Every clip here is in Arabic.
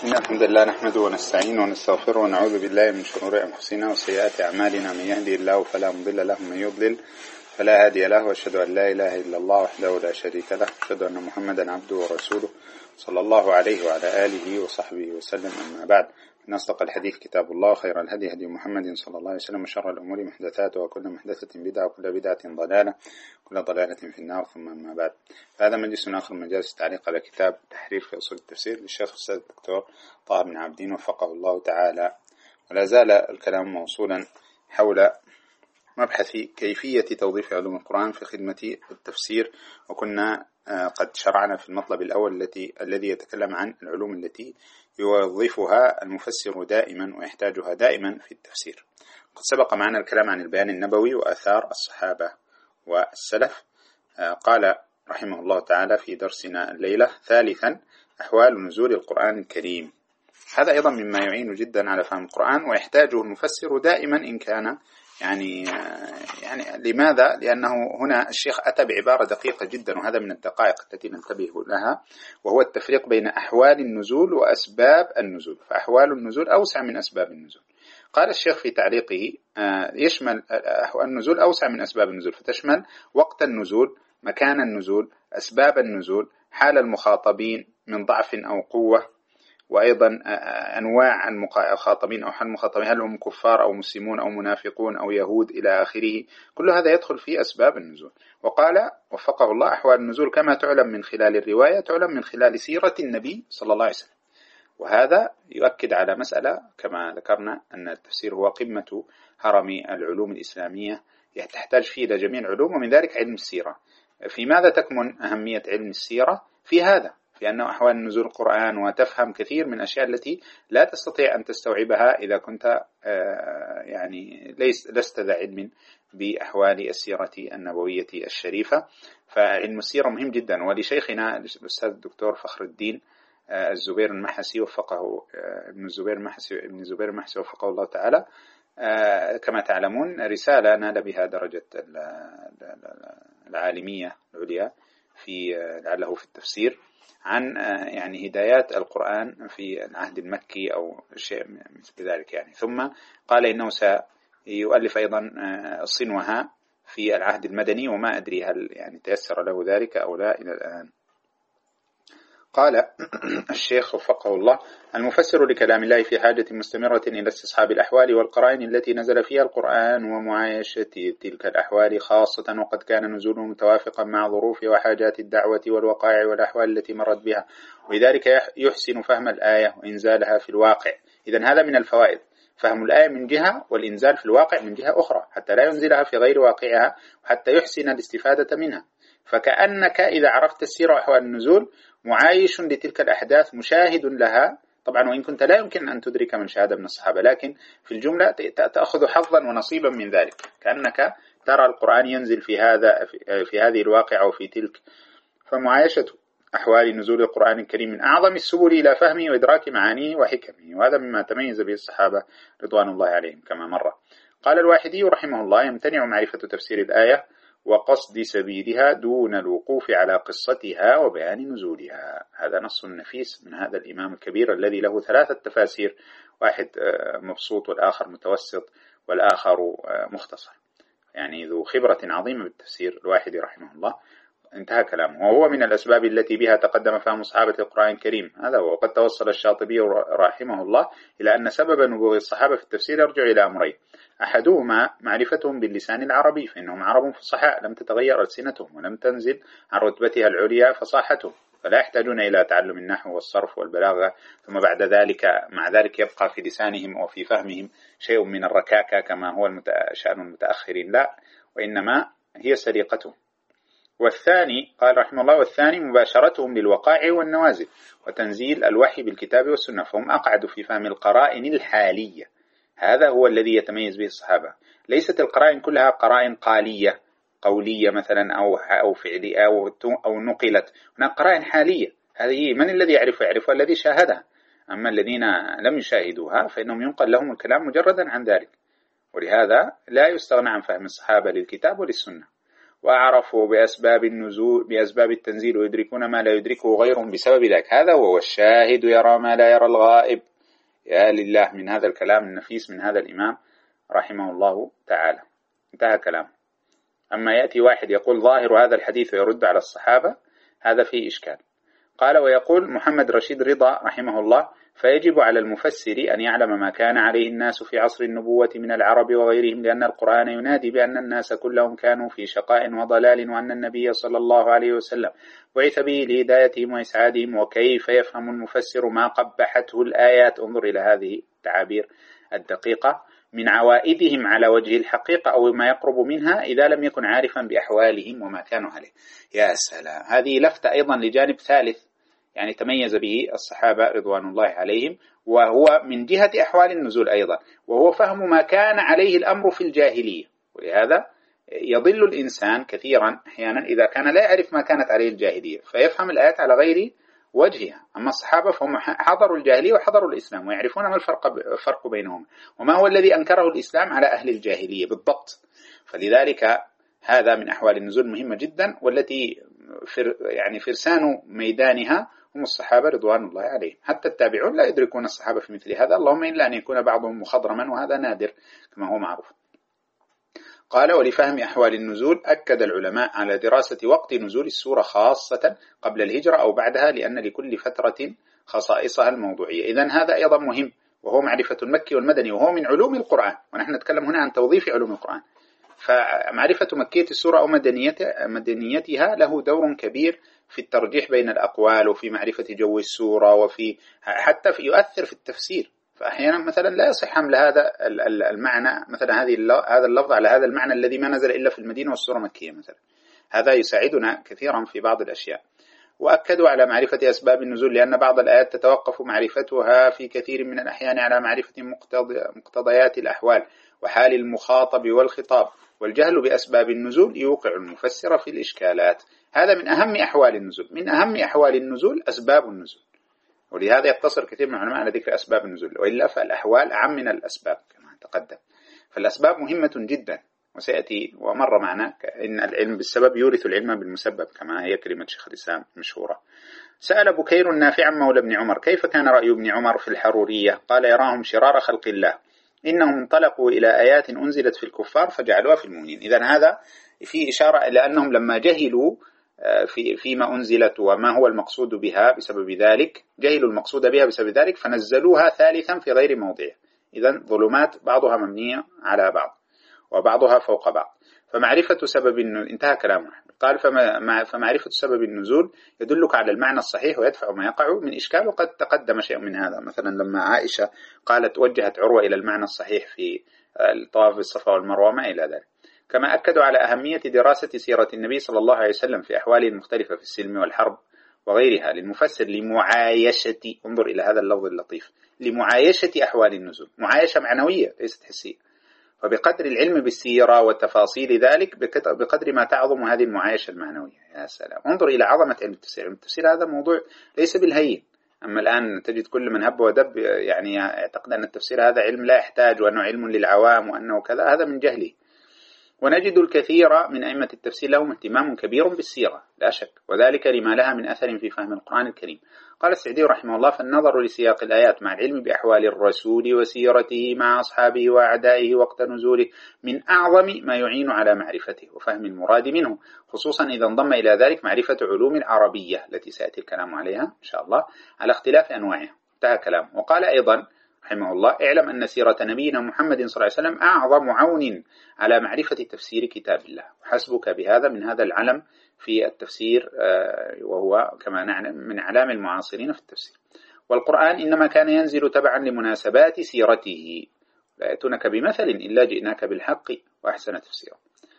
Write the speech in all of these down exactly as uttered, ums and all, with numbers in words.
إن الحمد لله نحمده ونستعينه ونستغفره ونعوذ بالله من شرور أنفسنا وسيئات أعمالنا. من يهدي الله فلا مضل له ومن يضلل فلا هادي له، وأشهد أن لا إله إلا الله وحده لا شريك له، وأشهد أن محمدا عبده ورسوله صلى الله عليه وعلى آله وصحبه وسلم. أما بعد، إن أصدق الحديث كتاب الله، خير الهدي هدي محمد صلى الله عليه وسلم، وشر الأمور محدثاتها، وكل محدثة بدعة، وكل بدعة ضلالة، وكل ضلالة في النار. ثم أما بعد، هذا مجلس آخر من مجالس التعليق على كتاب تحرير في أصول التفسير للشيخ الأستاذ الدكتور طه بن عابدين وفقه الله تعالى. ولا زال الكلام موصولا حول مبحث كيفية توظيف علوم القرآن في خدمة التفسير، وكنا قد شرعنا في المطلب الأول التي الذي يتكلم عن العلوم التي يوظفها المفسر دائما ويحتاجها دائما في التفسير. قد سبق معنا الكلام عن البيان النبوي وآثار الصحابة والسلف. قال رحمه الله تعالى في درسنا الليلة: ثالثا، أحوال نزول القرآن الكريم. هذا أيضا مما يعين جدا على فهم القرآن ويحتاجه المفسر دائما إن كان يعني يعني لماذا؟ لأنه هنا الشيخ أتى بعبارة دقيقة جدا، وهذا من الدقائق التي ننتبه لها، وهو التفريق بين أحوال النزول وأسباب النزول. فأحوال النزول أوسع من أسباب النزول. قال الشيخ في تعليقه: يشمل أحوال النزول أوسع من أسباب النزول، فتشمل وقت النزول، مكان النزول، أسباب النزول، حال المخاطبين من ضعف أو قوة، وأيضا أنواع المخاطبين أو حال المخاطبين، هل هم كفار أو مسلمون أو منافقون أو يهود إلى آخره. كل هذا يدخل في أسباب النزول. وقال وفقه الله: أحوال النزول كما تعلم من خلال الرواية تعلم من خلال سيرة النبي صلى الله عليه وسلم. وهذا يؤكد على مسألة كما ذكرنا أن التفسير هو قمة هرم العلوم الإسلامية، تحتاج فيه إلى جميع العلوم، ومن ذلك علم السيرة. في ماذا تكمن أهمية علم السيرة؟ في هذا، في أنه أحوال نزول القرآن، وتفهم كثير من الأشياء التي لا تستطيع أن تستوعبها إذا كنت يعني لست ذا علم بأحوال السيرة النبوية الشريفة. فعلم السيرة مهم جدا. ولشيخنا الأستاذ الدكتور فخر الدين الزبير المحسي وفقه ابن الزبير المحسي ابن الزبير المحسي وفقه الله تعالى، كما تعلمون رسالة نال بها درجة العالمية العليا في لعله في التفسير عن يعني هدايات القرآن في العهد المكي أو شيء مثل ذلك يعني. ثم قال إنه سيؤلف أيضا صنوها في العهد المدني، وما أدري هل يعني تيسر له ذلك أو لا إلى الآن. قال الشيخ وفقه الله: المفسر لكلام الله في حاجة مستمرة إلى استصحاب الأحوال والقرائن التي نزل فيها القرآن ومعايشة تلك الأحوال، خاصة وقد كان نزوله متوافقا مع ظروف وحاجات الدعوة والوقائع والأحوال التي مرت بها، ولذلك يحسن فهم الآية وإنزالها في الواقع. إذن هذا من الفوائد، فهم الآية من جهة والإنزال في الواقع من جهة أخرى، حتى لا ينزلها في غير واقعها وحتى يحسن الاستفادة منها. فكأنك إذا عرفت السيرة وأحوال النزول معايش لتلك الأحداث، مشاهد لها. طبعا وإن كنت لا يمكن أن تدرك من شهادة من الصحابة، لكن في الجملة تأخذ حظا ونصيبا من ذلك، كأنك ترى القرآن ينزل في هذا في هذه الواقعة وفي تلك. فمعايشة أحوال نزول القرآن الكريم من أعظم السبل إلى فهمه وإدراك معانيه وحكمه، وهذا مما تميز به الصحابة رضوان الله عليهم كما مر. قال الواحدي رحمه الله: يمتنع معرفة تفسير الآية وقصد سبيلها دون الوقوف على قصتها وبيان نزولها. هذا نص نفيس من هذا الإمام الكبير الذي له ثلاثة تفاسير، واحد مبسوط والآخر متوسط والآخر مختصر، يعني ذو خبرة عظيمة بالتفسير الواحدي رحمه الله. انتهى كلامه. وهو من الأسباب التي بها تقدم فهم صحابة القرآن الكريم. هذا هو. وقد توصل الشاطبي رحمه الله إلى أن سبب نبوغ الصحابة في التفسير يرجع إلى أمرين: أحدهما معرفتهم باللسان العربي، فإنهم عرب فصحاء لم تتغير ألسنتهم ولم تنزل عن رتبتها العليا فصاحتهم، فلا يحتاجون إلى تعلم النحو والصرف والبلاغة. ثم بعد ذلك مع ذلك يبقى في لسانهم وفي فهمهم شيء من الركاكة كما هو شأن المتأخرين، لا، وإنما هي سرقتهم. والثاني قال رحمه الله: والثاني مباشرتهم للوقائع والنوازل وتنزيل الوحي بالكتاب والسنة، فهم أقعد في فهم القرائن الحالية. هذا هو الذي يتميز به الصحابة. ليست القرائن كلها قرائن قالية قولية مثلا أو أو فعلية أو أو نقلت، هناك قرائن حالية. هذه من الذي يعرف يعرفها؟ الذي شاهدها. أما الذين لم يشاهدوها فإنهم ينقل لهم الكلام مجردا عن ذلك. ولهذا لا يستغنى عن فهم الصحابة للكتاب وللسنة. وأعرفوا بأسباب النزول بأسباب التنزيل ويدركون ما لا يدركه غيرهم بسبب ذلك. هذا هو الشاهد يرى ما لا يرى الغائب. يا لله من هذا الكلام النفيس من هذا الإمام رحمه الله تعالى. انتهى كلامه. أما يأتي واحد يقول ظاهر هذا الحديث ويرد على الصحابة، هذا فيه إشكال. قال ويقول محمد رشيد رضا رحمه الله: فيجب على المفسر أن يعلم ما كان عليه الناس في عصر النبوة من العرب وغيرهم، لأن القرآن ينادي بأن الناس كلهم كانوا في شقاء وضلال، وأن النبي صلى الله عليه وسلم بعث به لهدايتهم وإسعادهم. وكيف يفهم المفسر ما قبحته الآيات؟ انظر إلى هذه التعابير الدقيقة: من عوائدهم على وجه الحقيقة أو ما يقرب منها، إذا لم يكن عارفا بأحوالهم وما كانوا عليه. يا سلام، هذه لفتة أيضا لجانب ثالث يعني تميز به الصحابة رضوان الله عليهم، وهو من جهة أحوال النزول أيضا، وهو فهم ما كان عليه الأمر في الجاهلية. ولهذا يضل الإنسان كثيرا أحيانا إذا كان لا يعرف ما كانت عليه الجاهلية فيفهم الآيات على غير وجهها. أما الصحابة فهم حضروا الجاهلية وحضروا الإسلام ويعرفون ما الفرق, الفرق بينهم وما هو الذي أنكره الإسلام على أهل الجاهلية بالضبط. فلذلك هذا من أحوال النزول مهمة جدا، والتي فر يعني فرسان ميدانها هم الصحابة رضوان الله عليهم. حتى التابعون لا يدركون الصحابة في مثل هذا، اللهم إلا أن يكون بعضهم مخضرما، وهذا نادر كما هو معروف. قال ولفهم أحوال النزول أكد العلماء على دراسة وقت نزول السورة خاصة قبل الهجرة أو بعدها، لأن لكل فترة خصائصها الموضوعية. إذن هذا أيضا مهم، وهو معرفة المكي والمدني، وهو من علوم القرآن، ونحن نتكلم هنا عن توظيف علوم القرآن. فمعرفة مكية السورة أو مدنيتها له دور كبير في الترجيح بين الأقوال، وفي معرفة جو السورة، وفي حتى في يؤثر في التفسير. فأحيانا مثلا لا يصح حمل هذا المعنى، مثلا هذه هذا اللفظ على هذا المعنى الذي ما نزل إلا في المدينة والسورة مكية مثلا. هذا يساعدنا كثيرا في بعض الأشياء. وأكدوا على معرفة أسباب النزول، لأن بعض الآيات تتوقف معرفتها في كثير من الأحيان على معرفة مقتضيات الأحوال وحال المخاطب والخطاب، والجهل بأسباب النزول يوقع المفسر في الإشكالات. هذا من أهم أحوال النزول. من أهم أحوال النزول أسباب النزول، ولهذا يقتصر كثير من العلماء على ذكر أسباب النزول، وإلا فالأحوال أعم من الأسباب كما تقدم. فالأسباب مهمة جدا، وسيأتي ومر معنا إن العلم بالسبب يورث العلم بالمسبب، كما هي كلمة شيخ الإسلام مشهورة. سأل بكير النافع مولى ابن عمر: كيف كان رأي ابن عمر في الحرورية؟ قال: يراهم شرار خلق الله، إنهم انطلقوا إلى آيات أنزلت في الكفار فجعلوها في المؤمنين. إذن هذا في إشارة إلى أنهم لما جهلوا في فيما أنزلت وما هو المقصود بها بسبب ذلك، جهلوا المقصود بها بسبب ذلك فنزلوها ثالثا في غير موضعه. إذن ظلمات بعضها مبنية على بعض وبعضها فوق بعض. فمعرفة سبب النزول، انتهى كلامه، قال فما فمعرفة سبب النزول يدلك على المعنى الصحيح ويدفع ما يقع من إشكال. وقد تقدم شيء من هذا، مثلا لما عائشة قالت وجهت عروة إلى المعنى الصحيح في الطواف بالصفا والمروة ما إلى ذلك. كما أكدوا على أهمية دراسة سيرة النبي صلى الله عليه وسلم في أحواله المختلفة في السلم والحرب وغيرها للمفسر لمعايشة، انظر إلى هذا اللفظ اللطيف، لمعايشة أحوال النزول، معايشة معنوية ليست حسية. وبقدر العلم بالسيرة وتفاصيل ذلك بقدر ما تعظم هذه المعايشة المعنوية. يا سلام، انظر إلى عظمة علم التفسير. علم التفسير هذا موضوع ليس بالهين. أما الآن تجد كل من هب ودب يعني يعتقد أن التفسير هذا علم لا يحتاج، وأنه علم للعوام، وأنه كذا، هذا من جهله. ونجد الكثير من أئمة التفسير لهم اهتمام كبير بالسيرة لا شك، وذلك لما لها من أثر في فهم القرآن الكريم. قال السعدي رحمه الله: فالنظر لسياق الآيات مع العلم بأحوال الرسول وسيرته مع أصحابه وأعدائه وقت نزوله من أعظم ما يعين على معرفته وفهم المراد منه، خصوصا إذا انضم إلى ذلك معرفة علوم العربية التي سيأتي الكلام عليها إن شاء الله على اختلاف أنواعها. انتهى كلام. وقال أيضا رحمه الله: اعلم أن سيرة نبينا محمد صلى الله عليه وسلم أعظم عون على معرفة تفسير كتاب الله، وحسبك بهذا من هذا العلم في التفسير، وهو كما نعلم من علام المعاصرين في التفسير. والقرآن إنما كان ينزل تبعا لمناسبات سيرته، لا يأتونك بمثل إلا جئناك بالحق وأحسن تفسيرا.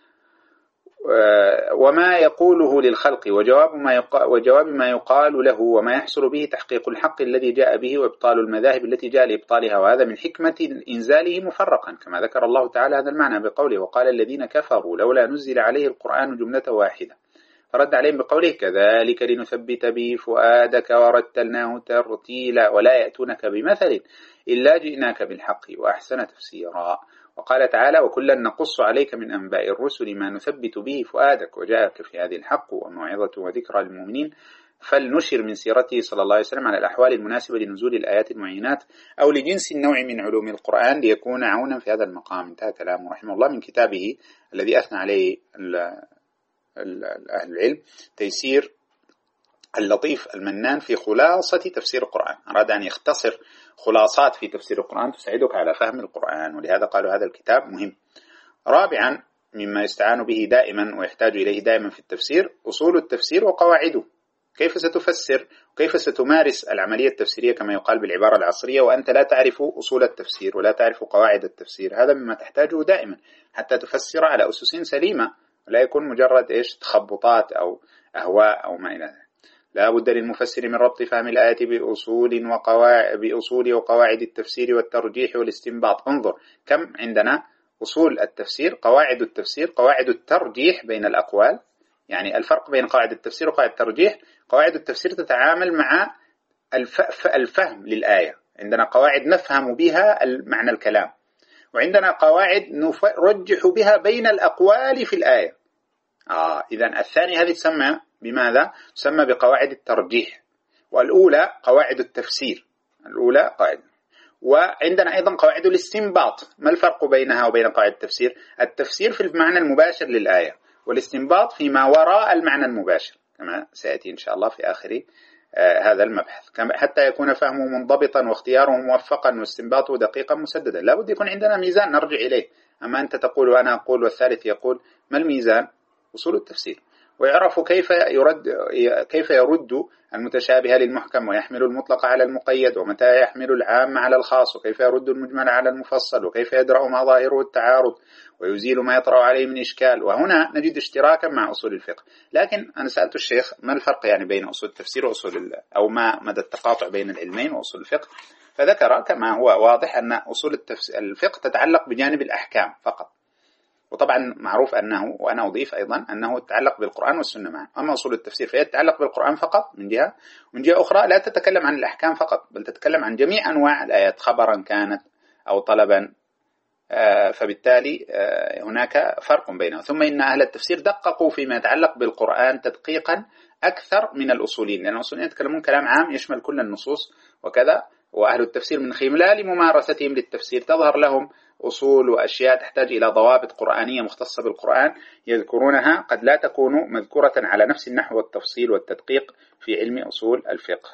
وما يقوله للخلق وجواب ما يقال, وجواب ما يقال له وما يحصل به تحقيق الحق الذي جاء به وإبطال المذاهب التي جاء لإبطالها، وهذا من حكمة إنزاله مفرقا، كما ذكر الله تعالى هذا المعنى بقوله: وقال الذين كفروا لولا نزل عليه القرآن جملة واحدة، فرد عليهم بقوله: كذلك لنثبت به فؤادك ورتلناه ترتيلا ولا يأتونك بمثل إلا جئناك بالحق وأحسن تفسيرا. وقال تعالى وكلا نقص عليك من أنباء الرسل ما نثبت به فؤادك وجاءك في هذه الحق وموعظة وذكرى للمؤمنين فلنشر من سيرته صلى الله عليه وسلم على الأحوال المناسبة لنزول الآيات المعينات أو لجنس النوع من علوم القرآن ليكون عونا في هذا المقام. انتهى كلامه رحمه الله من كتابه الذي أثنى عليه أهل العلم تيسير اللطيف المنان في خلاصة تفسير القرآن. أراد أن يختصر خلاصات في تفسير القرآن تساعدك على فهم القرآن، ولهذا قالوا هذا الكتاب مهم. رابعا مما يستعان به دائما ويحتاج إليه دائما في التفسير أصول التفسير وقواعده، كيف ستفسر وكيف ستمارس العملية التفسيرية كما يقال بالعبارة العصرية وأنت لا تعرف أصول التفسير ولا تعرف قواعد التفسير. هذا مما تحتاجه دائما حتى تفسر على أسس سليمة ولا يكون مجرد إيش تخبطات أو أهواء أو ما إلى ذلك. لا بد للمفسر من ربط فهم الآية بأصول وقواعد بأصول وقواعد التفسير والترجيح والاستنباط. انظر كم عندنا أصول التفسير، قواعد التفسير، قواعد الترجيح بين الأقوال، يعني الفرق بين قواعد التفسير وقواعد الترجيح. قواعد التفسير تتعامل مع الفهم للآية، عندنا قواعد نفهم بها معنى الكلام، وعندنا قواعد نرجح بها بين الأقوال في الآية. آه إذن الثاني هذه تسمى بماذا؟ تسمى بقواعد الترجيح، والأولى قواعد التفسير. الأولى قواعد، وعندنا أيضا قواعد الاستنباط. ما الفرق بينها وبين قواعد التفسير؟ التفسير في المعنى المباشر للآية، والاستنباط فيما وراء المعنى المباشر كما سيأتي إن شاء الله في آخر آه هذا المبحث، حتى يكون فهمه منضبطا واختياره موفقا واستنباطه دقيقا مسددا. لا بد يكون عندنا ميزان نرجع إليه. أما أنت تقول وأنا أقول والثالث يقول، ما الميزان؟ أصول التفسير. ويعرف كيف يرد كيف يرد المتشابه للمحكم ويحمل المطلق على المقيد، ومتى يحمل العام على الخاص، وكيف يرد المجمل على المفصل، وكيف يدرأ ما ظاهره التعارض ويزيل ما يطرأ عليه من إشكال. وهنا نجد اشتراكا مع أصول الفقه. لكن أنا سألت الشيخ ما الفرق يعني بين أصول التفسير وأصول أو ما مدى التقاطع بين العلمين وأصول الفقه؟ فذكر كما هو واضح أن أصول الفقه تتعلق بجانب الأحكام فقط، وطبعا معروف أنه، وأنا أضيف أيضا أنه يتعلق بالقرآن والسنة معا. أما أصول التفسير فهي تتعلق بالقرآن فقط من جهة، ومن جهة أخرى لا تتكلم عن الأحكام فقط، بل تتكلم عن جميع أنواع الآيات خبرا كانت أو طلبا. فبالتالي هناك فرق بينهم. ثم إن أهل التفسير دققوا فيما يتعلق بالقرآن تدقيقا أكثر من الأصوليين، لأن الأصوليين يتكلمون كلام عام يشمل كل النصوص وكذا، وأهل التفسير من خلال ممارستهم للتفسير تظهر لهم أصول وأشياء تحتاج إلى ضوابط قرآنية مختصة بالقرآن يذكرونها قد لا تكون مذكورة على نفس النحو والتفصيل والتدقيق في علم أصول الفقه.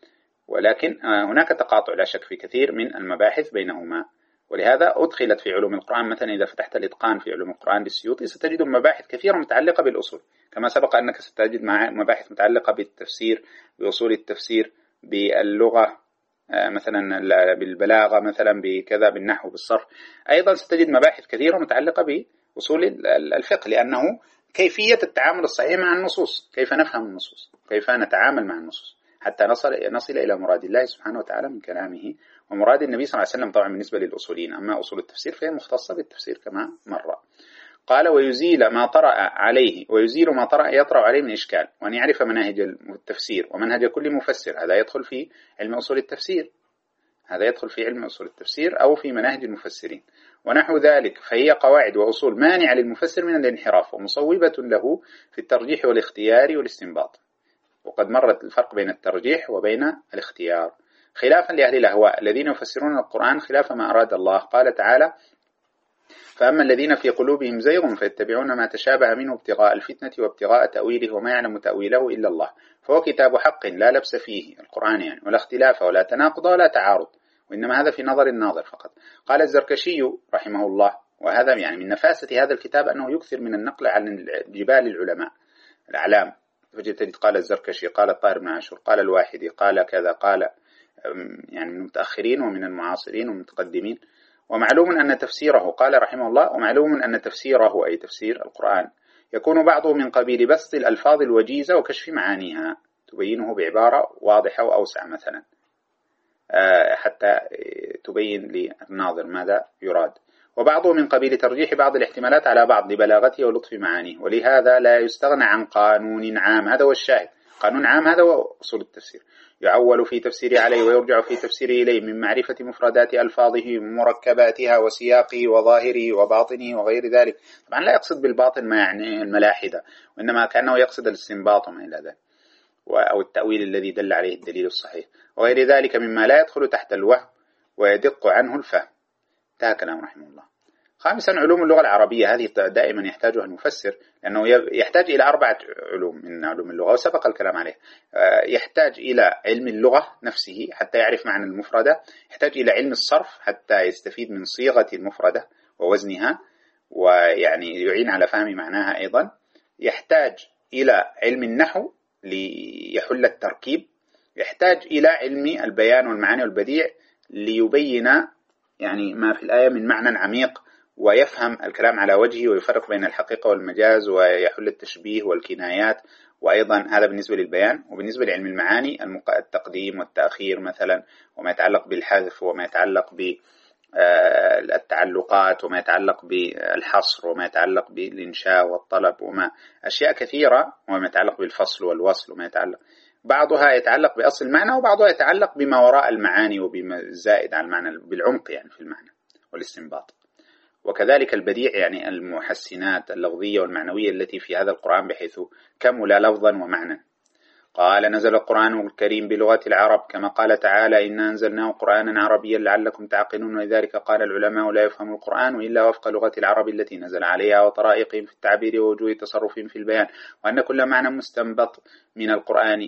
ولكن هناك تقاطع لا شك في كثير من المباحث بينهما، ولهذا أدخلت في علوم القرآن. مثلا إذا فتحت الإتقان في علوم القرآن للسيوطي ستجد مباحث كثيرة متعلقة بالأصول، كما سبق أنك ستجد مباحث متعلقة بالتفسير، بأصول التفسير، باللغة مثلا، بالبلاغة مثلا، بكذا، بالنحو، بالصرف. أيضا ستجد مباحث كثيرة متعلقة بأصول الفقه، لأنه كيفية التعامل الصحيح مع النصوص، كيف نفهم النصوص، كيف نتعامل مع النصوص حتى نصل نصل إلى مراد الله سبحانه وتعالى من كلامه، ومراد النبي صلى الله عليه وسلم طبعا بالنسبة للأصولين. أما أصول التفسير فهي مختصة بالتفسير كما مر. قال ويزيل ما طرأ عليه ويزيل ما طرأ يطرأ عليه من إشكال، وأن يعرف مناهج التفسير ومنهج كل مفسر. هذا يدخل في علم أصول التفسير، هذا يدخل في علم أصول التفسير أو في مناهج المفسرين ونحو ذلك. فهي قواعد وأصول مانعة للمفسر من الانحراف ومصوبة له في الترجيح والاختيار والاستنباط. وقد مرت الفرق بين الترجيح وبين الاختيار، خلافا لأهل الأهواء الذين يفسرون القرآن خلاف ما أراد الله. قال تعالى فأما الذين في قلوبهم زيغ فيتبعون ما تشابه منه ابتغاء الفتنة وابتغاء تأويله وما يعلم تأويله إلا الله، فهو كتاب حق لا لبس فيه، القرآن يعني، ولا اختلاف ولا تناقض ولا تعارض، وإنما هذا في نظر الناظر فقط. قال الزركشي رحمه الله، وهذا يعني من نفاسة هذا الكتاب أنه يكثر من النقل عن جبال العلماء الأعلام. فجد قال الزركشي، قال الطاهر بن عاشور، قال الواحدي، قال كذا، قال يعني من المتأخرين ومن المعاصرين والمتقدمين. ومعلوم أن تفسيره، قال رحمه الله، ومعلوم أن تفسيره أي تفسير القرآن يكون بعضه من قبيل بسط الألفاظ الوجيزة وكشف معانيها تبينه بعبارة واضحة وأوسع مثلا حتى تبين للناظر ماذا يراد، وبعضه من قبيل ترجيح بعض الاحتمالات على بعض لبلاغته ولطف معانيه، ولهذا لا يستغنى عن قانون عام. هذا هو الشاهد، قانون عام هذا هو أصول التفسير. يعول في تفسيره عليه ويرجع في تفسيره إليه من معرفة مفردات ألفاظه ومركباتها وسياقه وظاهره وباطنه وغير ذلك. طبعا لا يقصد بالباطن ما يعني الملاحدة، وإنما كأنه يقصد الاستنباط وما إلى ذلك، أو التأويل الذي دل عليه الدليل الصحيح وغير ذلك مما لا يدخل تحت الوهم ويدق عنه الفهم. انتهى كلام رحمه الله. خامسا علوم اللغة العربية، هذه دائما يحتاجها المفسر، لأنه يحتاج إلى أربعة علوم من علوم اللغة وسبق الكلام عليه. يحتاج إلى علم اللغة نفسه حتى يعرف معنى المفردة، يحتاج إلى علم الصرف حتى يستفيد من صيغة المفردة ووزنها ويعني يعين على فهم معناها أيضا، يحتاج إلى علم النحو ليحل التركيب، يحتاج إلى علم البيان والمعاني والبديع ليبين يعني ما في الآية من معنى عميق ويفهم الكلام على وجهه ويفرق بين الحقيقة والمجاز ويحل التشبيه والكنايات، وأيضا هذا بالنسبة للبيان. وبالنسبة لعلم المعاني التقديم والتأخير مثلا، وما يتعلق بالحذف وما يتعلق بالتعلقات وما يتعلق بالحصر وما يتعلق بالإنشاء والطلب وما أشياء كثيرة، وما يتعلق بالفصل والوصل وما يتعلق، بعضها يتعلق بأصل المعنى وبعضها يتعلق بما وراء المعاني وبما زائد على المعنى بالعمق يعني في المعنى والاستنباط. وكذلك البديع يعني المحسنات اللفظية والمعنوية التي في هذا القرآن بحيث كمل لفظا ومعنى. قال نزل القرآن الكريم بلغة العرب كما قال تعالى إنا أنزلناه قرآنا عربيا لعلكم تعقلون، ولذلك قال العلماء لا يفهم القرآن إلا وفق لغة العرب التي نزل عليها وطرائقهم في التعبير ووجوه تصرفهم في البيان، وأن كل معنى مستنبط من القرآن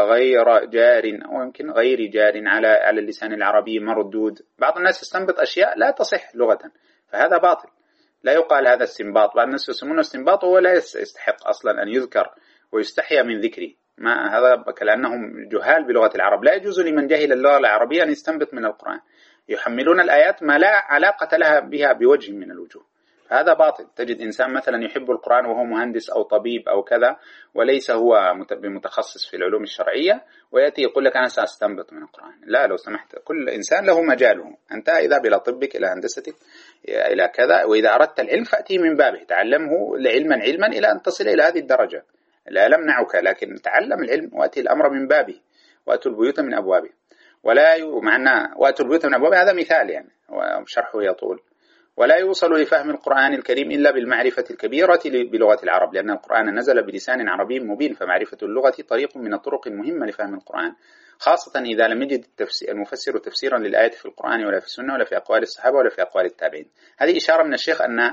غير جار أو يمكن غير جار على على اللسان العربي مردود. بعض الناس يستنبط أشياء لا تصح لغة، فهذا باطل، لا يقال هذا استنباط. بعض الناس يسمونه استنباط وهو لا يستحق أصلا أن يذكر ويستحيا من ذكره، ما هذا كأنهم جهال بلغة العرب. لا يجوز لمن جهل اللغة العربية أن يستنبط من القرآن، يحملون الآيات ما لا علاقة لها بها بوجه من الوجوه، هذا باطل. تجد إنسان مثلا يحب القرآن وهو مهندس أو طبيب أو كذا وليس هو متخصص في العلوم الشرعية، ويأتي يقول لك أنا سأستنبط من القرآن. لا، لو سمحت، كل إنسان له مجاله، أنت إذا إلى طبك إلى هندستك إلى كذا، وإذا أردت العلم فأتي من بابه، تعلمه علما علما إلى أن تصل إلى هذه الدرجة، لا لمنعك، لكن تعلم العلم وأتي الأمر من بابه، وأتوا البيوت من أبوابه. ولا ي... معنا وأتوا البيوت من أبوابه هذا مثال يعني وشرحه يطول. ولا يوصل لفهم القرآن الكريم إلا بالمعرفة الكبيرة بلغة العرب، لأن القرآن نزل بلسان عربي مبين، فمعرفة اللغة طريق من الطرق المهمة لفهم القرآن، خاصة إذا لم يجد المفسر تفسيرا للآية في القرآن ولا في السنة ولا في أقوال الصحابة ولا في أقوال التابعين. هذه إشارة من الشيخ أن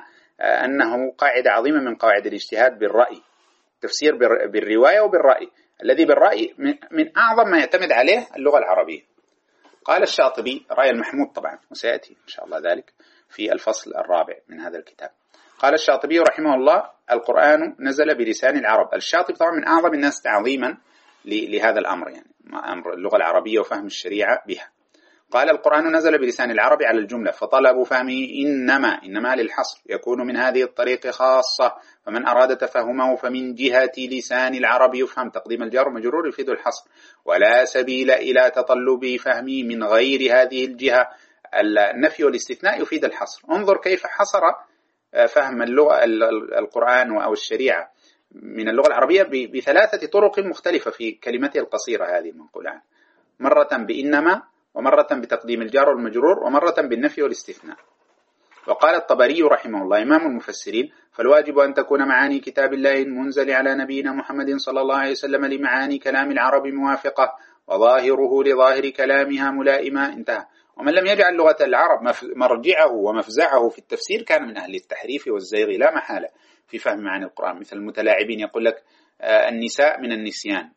أنه قاعدة عظيمة من قواعد الاجتهاد بالرأي، تفسير بالرواية وبالرأي. الذي بالرأي من أعظم ما يعتمد عليه اللغة العربية. قال الشاطبي، رأي المحمود طبعا وسيأتي إن شاء الله ذلك في الفصل الرابع من هذا الكتاب. قال الشاطبي رحمه الله القرآن نزل بلسان العرب. الشاطبي طبعا من أعظم الناس تعظيما لهذا الأمر، يعني أمر اللغة العربية وفهم الشريعة بها. قال القرآن نزل بلسان العرب على الجملة، فطلب فهمه إنما إنما للحصر يكون من هذه الطريق خاصة، فمن أراد تفهمه فمن جهة لسان العرب يفهم. تقديم الجر مجرور يفيد الحصر، ولا سبيل إلى تطلب فهمه من غير هذه الجهة. النفي والاستثناء يفيد الحصر. انظر كيف حصر فهم اللغة القرآن أو الشريعة من اللغة العربية بثلاثة طرق مختلفة في كلمته القصيرة هذه المنقولة، مرة بإنما، ومرة بتقديم الجار والمجرور، ومرة بالنفي والاستثناء. وقال الطبري رحمه الله إمام المفسرين: فالواجب أن تكون معاني كتاب الله المنزل على نبينا محمد صلى الله عليه وسلم لمعاني كلام العرب موافقة، وظاهره لظاهر كلامها ملائمة. انتهى. ومن لم يجعل لغة العرب مرجعه ومفزعه في التفسير كان من أهل التحريف والزيغ لا محالة في فهم معاني القرآن. مثل المتلاعبين يقول لك النساء من النسيان،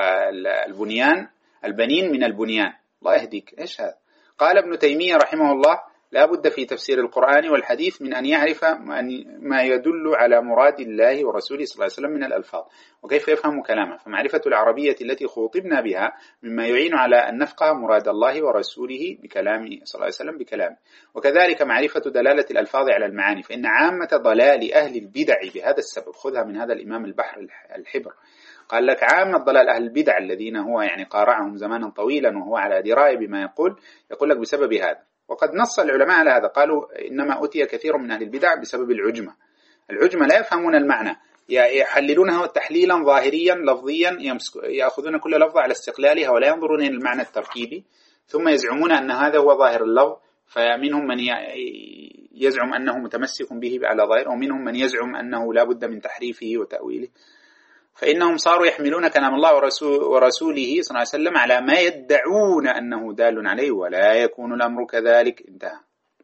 والبنيان البنين من البنيان. الله يهديك، إيش هذا؟ قال ابن تيمية رحمه الله: لا بد في تفسير القرآن والحديث من أن يعرف ما يدل على مراد الله ورسوله صلى الله عليه وسلم من الألفاظ، وكيف يفهم كلامه. فمعرفة العربية التي خوطبنا بها مما يعين على أن نفقه مراد الله ورسوله بكلامه صلى الله عليه وسلم بكلامه. وكذلك معرفة دلالة الألفاظ على المعاني، فإن عامة ضلال أهل البدع بهذا السبب. خذها من هذا الإمام البحر الحبر، قال لك عامة ضلال أهل البدع الذين هو يعني قارعهم زمانا طويلا وهو على دراية بما يقول، يقول لك بسبب هذا. وقد نص العلماء على هذا، قالوا إنما أتي كثير من أهل البدع بسبب العجمة. العجمة لا يفهمون المعنى، يحللونها تحليلا ظاهريا لفظيا، يأخذون كل لفظة على استقلالها ولا ينظرون إلى المعنى التركيبي، ثم يزعمون أن هذا هو ظاهر اللفظ، فمنهم من يزعم أنه متمسك به على ظاهر، ومنهم من يزعم أنه لا بد من تحريفه وتأويله. فإنهم صاروا يحملون كلام الله ورسوله صلى الله عليه وسلم على ما يدعون أنه دال عليه، ولا يكون الأمر كذلك. انتهى.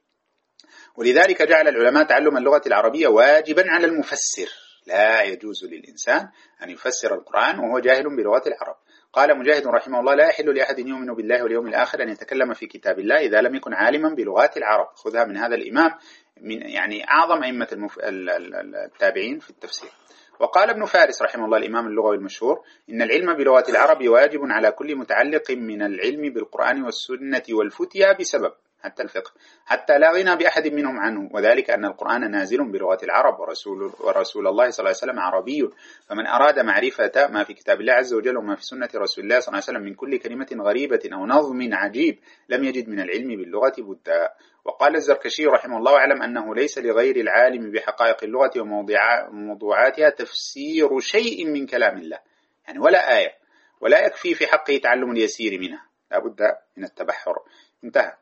ولذلك جعل العلماء تعلم اللغة العربية واجبا على المفسر، لا يجوز للإنسان أن يفسر القرآن وهو جاهل بلغة العرب. قال مجاهد رحمه الله: لا يحل لأحد يؤمن بالله واليوم الآخر أن يتكلم في كتاب الله إذا لم يكن عالما بلغات العرب. خذها من هذا الإمام، من يعني أعظم أئمة المف... التابعين في التفسير. وقال ابن فارس رحمه الله الإمام اللغوي المشهور: إن العلم بلغة العرب واجب على كل متعلق من العلم بالقرآن والسنة والفتيا بسبب حتى الفقه، حتى لا غنى بأحد منهم عنه، وذلك أن القرآن نازل بلغة العرب، ورسول, ورسول الله صلى الله عليه وسلم عربي، فمن أراد معرفة ما في كتاب الله عز وجل وما في سنة رسول الله صلى الله عليه وسلم من كل كلمة غريبة أو نظم عجيب لم يجد من العلم باللغة بدا. وقال الزركشي رحمه الله: أعلم أنه ليس لغير العالم بحقائق اللغة وموضوعاتها تفسير شيء من كلام الله، يعني ولا آية، ولا يكفي في حقه تعلم اليسير منها، لا بد من التبحر. انتهى.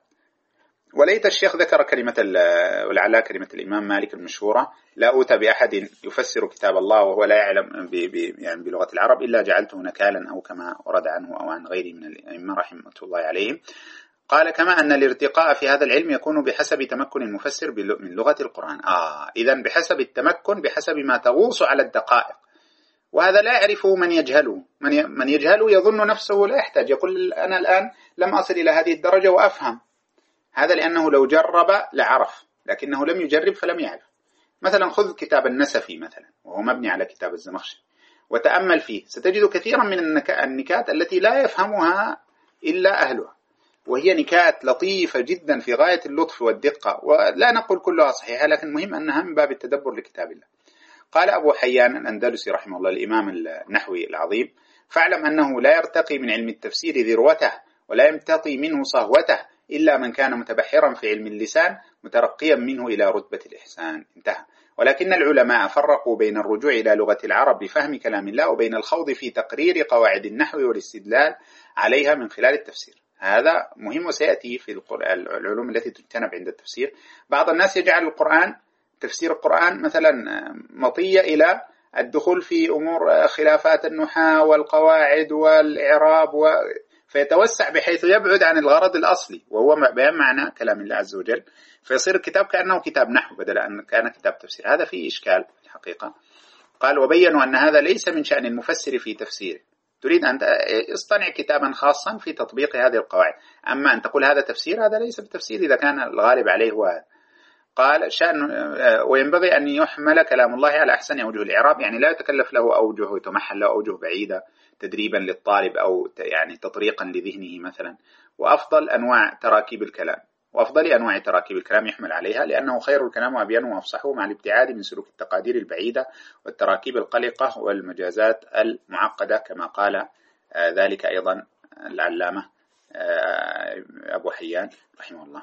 وليت الشيخ ذكر كلمة ولعلها كلمة الإمام مالك المشهورة: لا أوتى بأحد يفسر كتاب الله وهو لا يعلم ب ب يعني بلغة العرب إلا جعلته نكالا، أو كما ورد عنه أو عن غيره من الأئمة رحمة الله عليهم. قال: كما أن الارتقاء في هذا العلم يكون بحسب تمكن المفسر من لغة القرآن. آه إذن بحسب التمكن، بحسب ما تغوص على الدقائق، وهذا لا يعرفه من يجهله. من من يجهله يظن نفسه لا يحتاج، يقول أنا الآن لم أصل إلى هذه الدرجة وأفهم. هذا لأنه لو جرب لعرف، لكنه لم يجرب فلم يعرف. مثلا خذ كتاب النسفي مثلا، وهو مبني على كتاب الزمخشري، وتأمل فيه، ستجد كثيرا من النكات التي لا يفهمها إلا أهلها، وهي نكات لطيفة جدا في غاية اللطف والدقة، ولا نقول كلها صحيحة، لكن مهم أنها من باب التدبر لكتاب الله. قال أبو حيان الأندلسي رحمه الله الإمام النحوي العظيم: فاعلم أنه لا يرتقي من علم التفسير ذروته ولا يمتطي منه صهوته إلا من كان متبحرا في علم اللسان مترقيا منه إلى رتبة الإحسان. انتهى. ولكن العلماء فرقوا بين الرجوع إلى لغة العرب بفهم كلام الله وبين الخوض في تقرير قواعد النحو والاستدلال عليها من خلال التفسير. هذا مهم وسيأتي في العلوم التي تجتنب عند التفسير. بعض الناس يجعل القرآن، تفسير القرآن مثلا، مطية إلى الدخول في أمور خلافات النحاة والقواعد والإعراب، و فيتوسع بحيث يبعد عن الغرض الأصلي وهو بيان معنى كلام الله عز وجل، فيصير الكتاب كأنه كتاب نحو بدل أن كان كتاب تفسير. هذا فيه إشكال الحقيقة. قال: وبينوا أن هذا ليس من شأن المفسر في تفسيره. تريد أن تصنع كتابا خاصا في تطبيق هذه القواعد، أما أن تقول هذا تفسير، هذا ليس بتفسير إذا كان الغالب عليه هو هذا. قال: شأن وينبغي أن يحمل كلام الله على أحسن أوجه الإعراب، يعني لا يتكلف له أوجه ويتمحل له أوجه بعيدة تدريبا للطالب أو يعني تطريقا لذهنه مثلا. وأفضل أنواع تراكيب الكلام وأفضل أنواع تراكيب الكلام يحمل عليها، لأنه خير الكلام وأبينه وأفصحه، مع الابتعاد من سلوك التقادير البعيدة والتراكيب القلقة والمجازات المعقدة، كما قال ذلك أيضا العلامة أبو حيان رحمه الله.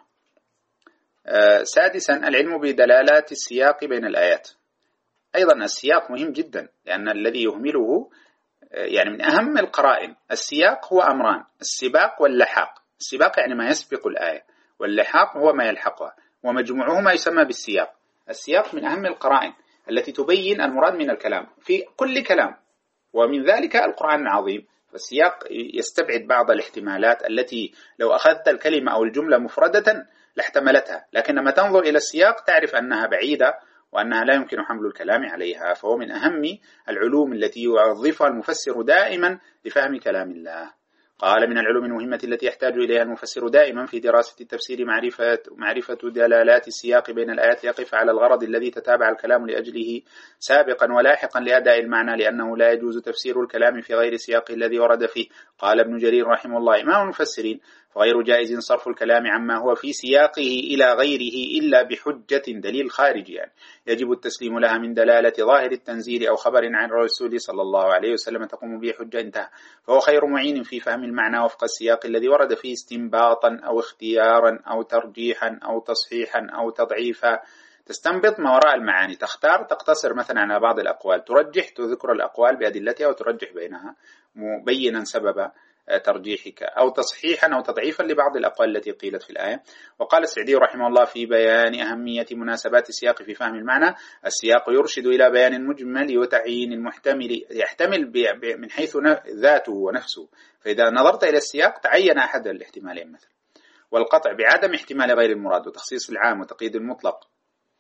سادسا: العلم بدلالات السياق بين الآيات. أيضا السياق مهم جدا، لأن الذي يهمله يعني من أهم القرائن. السياق هو أمران: السباق واللحاق. السباق يعني ما يسبق الآية، واللحاق هو ما يلحقها، ومجموعهما يسمى بالسياق. السياق من أهم القرائن التي تبين المراد من الكلام في كل كلام، ومن ذلك القرآن العظيم. فالسياق يستبعد بعض الاحتمالات التي لو أخذت الكلمة أو الجملة مفردة لاحتملتها، لكن لما تنظر إلى السياق تعرف أنها بعيدة وأنها لا يمكن حمل الكلام عليها. فهو من أهم العلوم التي يوظفها المفسر دائما لفهم كلام الله. قال: من العلوم المهمة التي يحتاج إليها المفسر دائما في دراسة التفسير معرفة, معرفة دلالات السياق بين الآيات، يقف على الغرض الذي تتابع الكلام لأجله سابقا ولاحقا لأداء المعنى، لأنه لا يجوز تفسير الكلام في غير سياقه الذي ورد فيه. قال ابن جرير رحمه الله إمام المفسرين: فغير جائز صرف الكلام عما هو في سياقه إلى غيره إلا بحجة دليل خارجي، يعني يجب التسليم لها من دلالة ظاهر التنزيل أو خبر عن الرسول صلى الله عليه وسلم تقوم به حجة. انتهى. فهو خير معين في فهم المعنى وفق السياق الذي ورد فيه استنباطا أو اختيارا أو ترجيحا أو تصحيحا أو تضعيفا تستنبط ما وراء المعاني، تختار، تقتصر مثلا على بعض الأقوال، ترجح، تذكر الأقوال بأدلتها وترجح بينها مبينا سبب ترجيحك، أو تصحيحا أو تضعيفا لبعض الأقوال التي قيلت في الآية. وقال السعدي رحمه الله في بيان أهمية مناسبات السياق في فهم المعنى: السياق يرشد إلى بيان المجمل وتعيين المحتمل، يحتمل من حيث ذاته ونفسه، فإذا نظرت إلى السياق تعين أحد الاحتمالين مثلا، والقطع بعدم احتمال غير المراد، وتخصيص العام وتقييد المطلق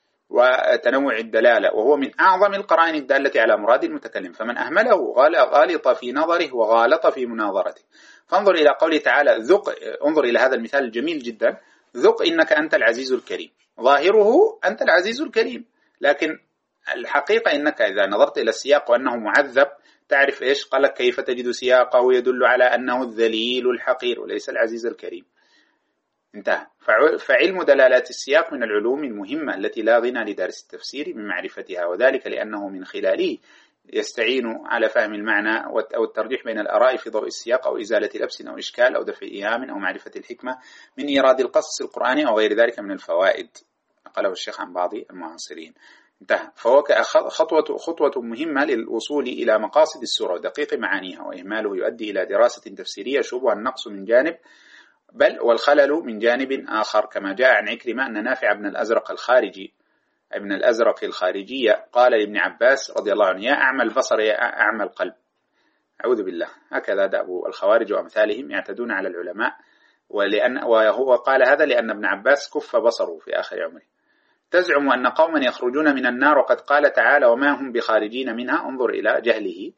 وتنوع الدلالة، وهو من أعظم القرائن الدالة على مراد المتكلم، فمن أهمله غالط في نظره وغالط في مناظرته. فانظر إلى قوله تعالى: ذق، انظر إلى هذا المثال الجميل جدا: ذق إنك أنت العزيز الكريم. ظاهره أنت العزيز الكريم، لكن الحقيقة إنك إذا نظرت إلى السياق وأنه معذب تعرف إيش؟ قال لك: كيف تجد سياقه يدل على أنه الذليل الحقير وليس العزيز الكريم. انتهى. فعلم دلالات السياق من العلوم المهمة التي لا غنى لدارس التفسير من معرفتها، وذلك لأنه من خلاله يستعين على فهم المعنى أو الترجيح بين الآراء في ضوء السياق، أو إزالة لبس أو إشكال أو دفع إيهام، أو معرفة الحكمة من إيراد القصص القرآني أو غير ذلك من الفوائد، نقله الشيخ عن بعض المعاصرين. انتهى. فهو خطوة خطوة مهمة للوصول إلى مقاصد السورة ودقيق معانيها، وإهماله يؤدي إلى دراسة تفسيرية شبه النقص من جانب بل والخلل من جانب آخر، كما جاء عن عكرمة أن نافع بن الأزرق الخارجي ابن الأزرق الخارجية قال لابن عباس رضي الله عنه: يا أعمى البصر يا أعمى القلب. أعوذ بالله. هكذا دأب الخوارج وأمثالهم يعتدون على العلماء، ولأن وهو قال هذا لأن ابن عباس كف بصره في آخر عمره. تزعم أن قوما يخرجون من النار وقد قال تعالى: وما هم بخارجين منها. انظر إلى جهله،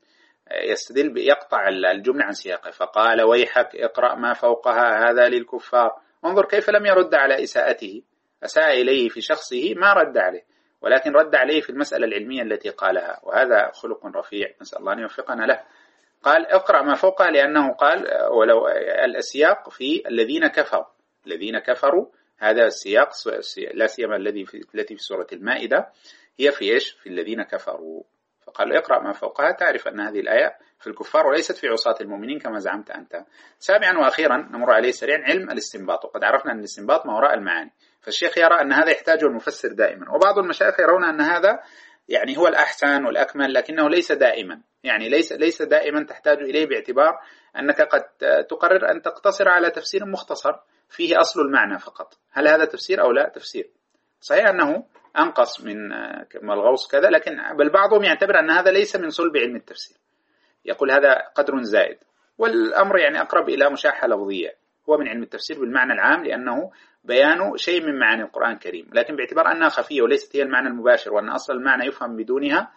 يستدل يقطع الجملة عن سياقه، فقال: ويحك اقرأ ما فوقها هذا للكفار. انظر كيف لم يرد على إساءته، أساء إليه في شخصه ما رد عليه، ولكن رد عليه في المسألة العلمية التي قالها، وهذا خلق رفيع نسأل الله أن يوفقنا له. قال: اقرأ ما فوقها، لأنه قال ولو السياق في الذين كفروا، الذين كفروا هذا السياق، لا سيما الذي في التي في سورة المائدة هي في إيش؟ في الذين كفروا. فقال: اقرأ ما فوقها، تعرف أن هذه الآية في الكفار وليست في عصاة المؤمنين كما زعمت أنت. سابعا وأخيرا نمر عليه سريعا: علم الاستنباط، وقد عرفنا أن الاستنباط ما وراء المعاني، فالشيخ يرى أن هذا يحتاج المفسر دائما، وبعض المشايخ يرون أن هذا يعني هو الأحسن والأكمل، لكنه ليس دائما، يعني ليس ليس دائما تحتاج إليه، باعتبار أنك قد تقرر أن تقتصر على تفسير مختصر فيه أصل المعنى فقط. هل هذا تفسير أو لا تفسير؟ صحيح أنه أنقص من الغوص كذا، لكن بل بعضهم يعتبر أن هذا ليس من صلب علم التفسير، يقول هذا قدر زائد، والأمر يعني أقرب إلى مشاحة لفظية، هو من علم التفسير بالمعنى العام، لأنه بيان شيء من معاني القرآن الكريم، لكن باعتبار أنها خفية وليست هي المعنى المباشر، وأن أصل المعنى يفهم بدونها،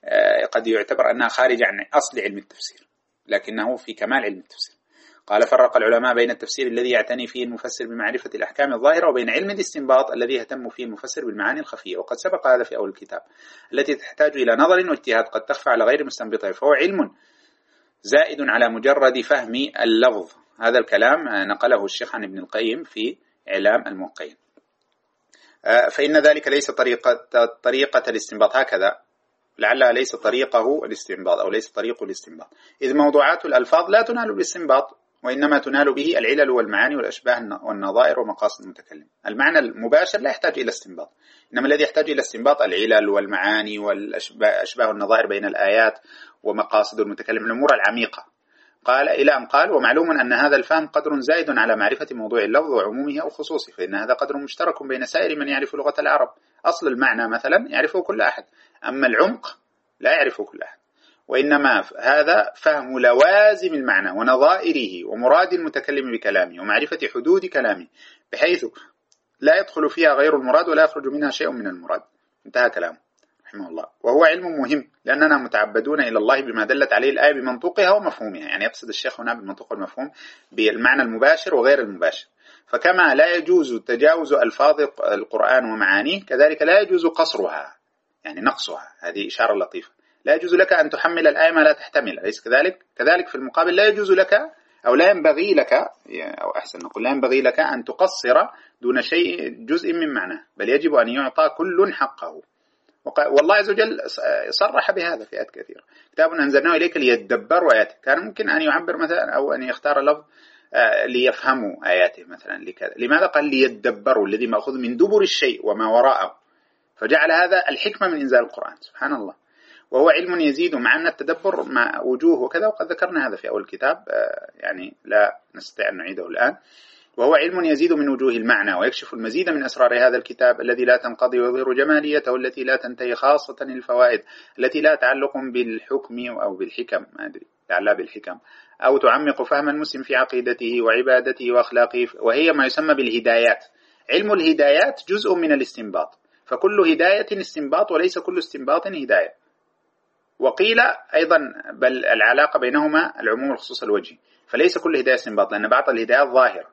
قد يعتبر أنها خارجة عن أصل علم التفسير، لكنه في كمال علم التفسير. قال: فرق العلماء بين التفسير الذي يعتني فيه المفسر بمعرفة الأحكام الظاهرة، وبين علم الاستنباط الذي يهتم فيه المفسر بالمعاني الخفية، وقد سبق هذا في أول الكتاب، التي تحتاج إلى نظر واجتهاد قد تخفى على غير مستنبطها، فهو علم زائد على مجرد فهم اللفظ. هذا الكلام نقله الشيخ عن ابن القيم في إعلام الموقعين. فإن ذلك ليس طريقة طريقة الاستنباط، هكذا لعلها ليس طريقه الاستنباط أو ليس طريق الاستنباط، إذ موضوعات الألفاظ لا تنال بالاستنباط، وإنما تنال به العلل والمعاني والأشباه والنظائر ومقاصد المتكلم. المعنى المباشر لا يحتاج إلى استنباط، إنما الذي يحتاج إلى استنباط العلل والمعاني والأشباه والنظائر بين الآيات ومقاصد المتكلم، الأمور العميقة. قال إلى أن قال: ومعلوم أن هذا الفهم قدر زائد على معرفة موضوع اللفظ وعمومه أو خصوصه، فإن هذا قدر مشترك بين سائر من يعرف لغة العرب. أصل المعنى مثلا يعرفه كل أحد، أما العمق لا يعرفه كل أحد، وإنما هذا فهم لوازم المعنى ونظائره ومراد المتكلم بكلامه ومعرفة حدود كلامه، بحيث لا يدخل فيها غير المراد ولا يخرج منها شيء من المراد. انتهى كلامه رحمه الله. وهو علم مهم، لأننا متعبدون إلى الله بما دلت عليه الآية بمنطوقها ومفهومها، يعني يقصد الشيخ هنا بالمنطوق والمفهوم بالمعنى المباشر وغير المباشر. فكما لا يجوز تجاوز ألفاظ القرآن ومعانيه، كذلك لا يجوز قصرها، يعني نقصها. هذه إشارة لطيفة. لا يجوز لك أن تحمل الآية ما لا تحتمل، أليس كذلك؟ كذلك في المقابل لا يجوز لك أو لا ينبغي لك، أو أحسن نقول لا ينبغي لك أن تقصر دون شيء جزء من معناه، بل يجب أن يعطى كل حقه. والله عز وجل صرح بهذا في آيات كثيرة: كتاب أنزلناه إليك ليدبروا آياته. كان ممكن أن يعبر مثلا أو أن يختار لفظ ليفهموا آياته مثلا لكذا. لماذا قال ليدبروا؟ الذي مأخوذ من دبر الشيء وما وراءه، فجعل هذا الحكمة من إنزال القرآن، سبحان الله. وهو علم يزيد مع أن التدبر مع وجوه وكذا، وقد ذكرنا هذا في أول الكتاب، يعني لا نستطيع أن نعيده الآن. وهو علم يزيد من وجوه المعنى ويكشف المزيد من أسرار هذا الكتاب الذي لا تنقضي، ويظهر جماليته التي لا تنتهي، خاصة الفوائد التي لا تعلق بالحكم أو بالحكم، ما أدري تعلق بالحكم، أو تعمق فهم المسلم في عقيدته وعبادته وأخلاقه، وهي ما يسمى بالهدايات. علم الهدايات جزء من الاستنباط، فكل هداية استنباط وليس كل استنباط هداية. وقيل أيضا بل العلاقة بينهما العموم والخصوص الوجهي، فليس كل هداية استنباط، لأن بعض الهدايات ظاهرة،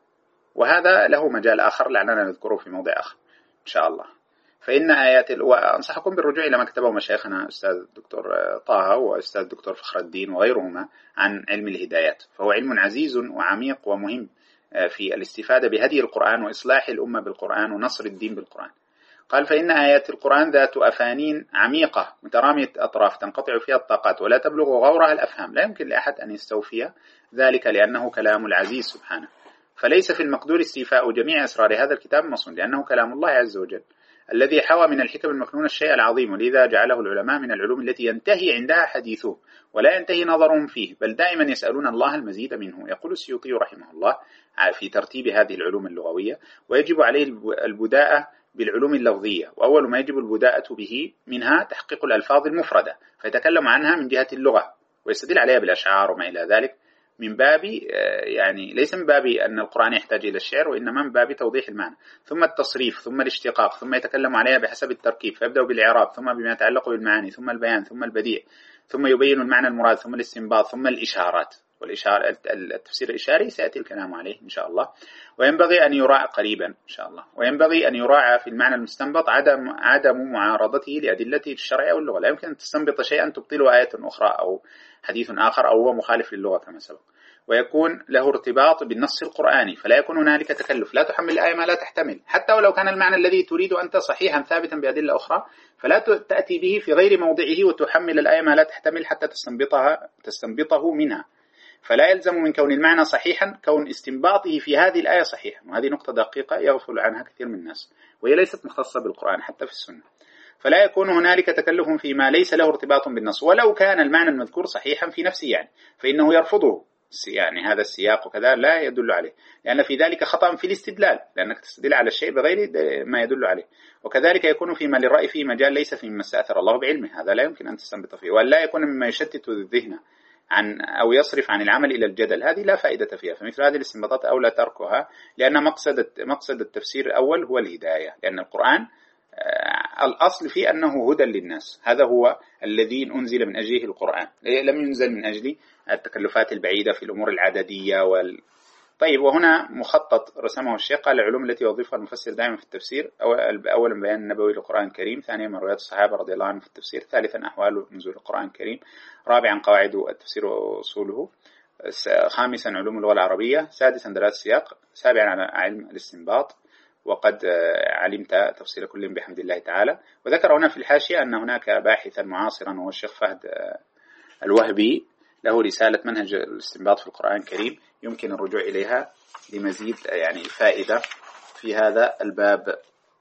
وهذا له مجال آخر لعلنا نذكره في موضع آخر إن شاء الله. فإن آيات ال... وأنصحكم بالرجوع إلى ما كتبه مشايخنا أستاذ الدكتور طه وأستاذ الدكتور فخر الدين وغيرهما عن علم الهدايات، فهو علم عزيز وعميق ومهم في الاستفادة بهدي القرآن وإصلاح الأمة بالقرآن ونصر الدين بالقرآن. قال فإن آيات القرآن ذات أفانين عميقة مترامية أطراف تنقطع فيها الطاقات ولا تبلغ غورها الأفهام، لا يمكن لأحد أن يستوفي ذلك لأنه كلام العزيز سبحانه. فليس في المقدور استيفاء جميع أسرار هذا الكتاب مصون، لأنه كلام الله عز وجل الذي حوى من الحكم المكنونة الشيء العظيم، ولذا جعله العلماء من العلوم التي ينتهي عندها حديثه ولا ينتهي نظرهم فيه، بل دائما يسألون الله المزيد منه. يقول السيوطي رحمه الله في ترتيب هذه العلوم اللغوية: ويجب عليه البداءة بالعلوم اللفظية، وأول ما يجب البداءة به منها تحقيق الألفاظ المفردة، فيتكلم عنها من جهة اللغة ويستدل عليها بالأشعار وما إلى ذلك، من باب يعني ليس من باب أن القرآن يحتاج إلى الشعر، وإنما من باب توضيح المعنى، ثم التصريف، ثم الاشتقاق، ثم يتكلم عليها بحسب التركيب، فيبدأ بالإعراب، ثم بما يتعلق بالمعاني، ثم البيان، ثم البديع، ثم يبين المعنى المراد، ثم الاستنباط، ثم الإشارات. والإشارة التفسير الإشاري سيأتي الكلام عليه إن شاء الله. وينبغي أن يراعى قريبا إن شاء الله وينبغي أن يراعى في المعنى المستنبط عدم عدم معارضته لأدلته الشرعية واللغة. لا يمكن أن تستنبط شيئا تبطله آية أخرى أو حديث آخر أو هو مخالف للغة كما سبق. ويكون له ارتباط بالنص القرآني، فلا يكون هنالك تكلف، لا تحمل الآية ما لا تحتمل، حتى ولو كان المعنى الذي تريد أنت صحيحا ثابتا بأدلة أخرى، فلا تأتي به في غير موضعه وتحمل الآية ما لا تحتمل حتى تستنبطها تستنبطه منها. فلا يلزم من كون المعنى صحيحا كون استنباطه في هذه الآية صحيحا، وهذه نقطة دقيقة يغفل عنها كثير من الناس، وهي ليست مختصة بالقرآن حتى في السنة. فلا يكون هنالك تكلف فيما ليس له ارتباط بالنص، ولو كان المعنى المذكور صحيحا في نفسه يعني، فإنه يرفضه، يعني هذا السياق وكذا لا يدل عليه، لأن في ذلك خطأ في الاستدلال، لأنك تستدل على الشيء بغير ما يدل عليه. وكذلك يكون فيما للرأي فيه مجال ليس في مما استأثر الله بعلمه، هذا لا يمكن أن تستنبط فيه. ولا يكون مما يشتت الذهن عن أو يصرف عن العمل إلى الجدل، هذه لا فائدة فيها. فمثل هذه الاستنباطات أولى تركها، لأن مقصد مقصد التفسير الأول هو الهداية، لأن القرآن الأصل فيه أنه هدى للناس، هذا هو الذي أنزل من أجله القرآن، لم ينزل من أجل التكلفات البعيدة في الأمور العددية وال... طيب، وهنا مخطط رسمه الشيخ قال: العلوم التي يوظفها المفسر دائما في التفسير: أولا بيان النبوي للقرآن الكريم، ثانيا مرويات الصحابة رضي الله عنهم في التفسير، ثالثا أحوال نزول القرآن الكريم، رابعا قواعد التفسير وأصوله، خامسا علوم اللغة العربية، سادسا دراسة السياق، سابعا علم الاستنباط، وقد علمت تفصيل كل بحمد الله تعالى. وذكر هنا في الحاشية أن هناك باحثا معاصرا وهو الشيخ فهد الوهبي له رسالة منهج الاستنباط في القرآن الكريم، يمكن الرجوع إليها لمزيد يعني فائدة في هذا الباب.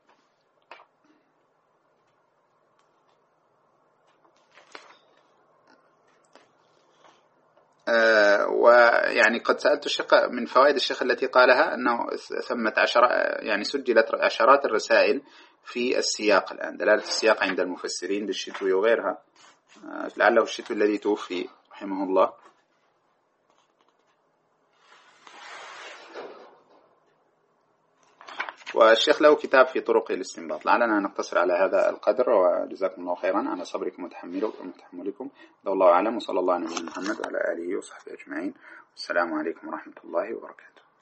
آه ويعني قد سألت الشيخ من فوائد الشيخ التي قالها أنه ثمة عشر يعني سجلت عشرات الرسائل في السياق الآن، دلالة السياق عند المفسرين بالشتوي وغيرها، آه لعله الشتوي الذي توفي رحمه الله. والشيخ له كتاب في طرق الاستنباط. لعلنا نقتصر على هذا القدر، وجزاكم الله خيرا على صبركم وتحملكم. والله أعلم، وصلى الله على نبينا محمد وعلى آله وصحبه أجمعين. والسلام عليكم ورحمة الله وبركاته.